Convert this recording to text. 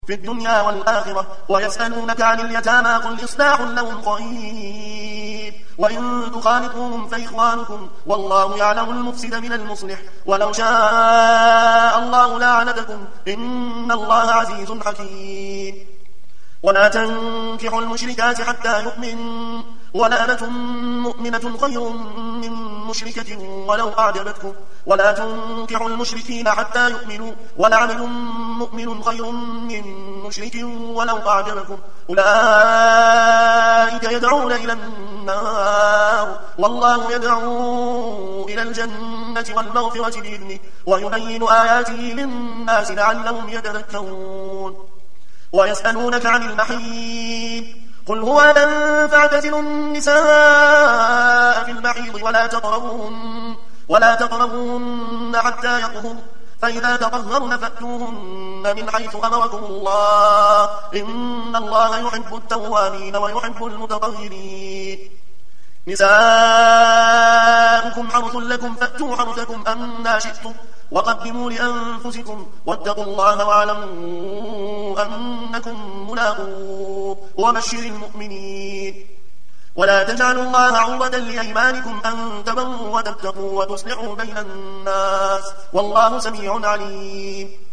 في الدنيا والآخرة ويسألونك عن اليتامى قل إصلاح لهم خير وإن تخالطوهم فإخوانكم والله يعلم المفسد من المصلح ولو شاء الله لعنتكم إن الله عزيز حكيم ولا تنكحوا المشركات حتى يؤمن ولأمة مؤمنة خير من مشركة ولو أعجبتكم ولا تنكحوا المشركين حتى يؤمنوا ولعبد مؤمن خير من مشرك ولو أعجبكم أولئك يدعون إلى النار والله يدعو إلى الجنة والمغفرة بإذنه ويبين آياته للناس لعلهم يتذكرون ويسألونك عن المحيض قل هو أذى فاعتزلوا النساء في المحيض ولا تقربوهن حتى يطهرن فإذا تطهرن فأتوهن من حيث أمركم الله إن الله يحب التوابين ويحب المتطهرين نساؤكم حرث لكم فأتوا حرثكم أنى شئتم وقدموا لأنفسكم واتقوا الله واعلموا أنكم ملاقوه وبشر المؤمنين ولا تجعلوا الله عرضة لأيمانكم أن تبروا وتتقوا وتصلحوا بين الناس والله سميع عليم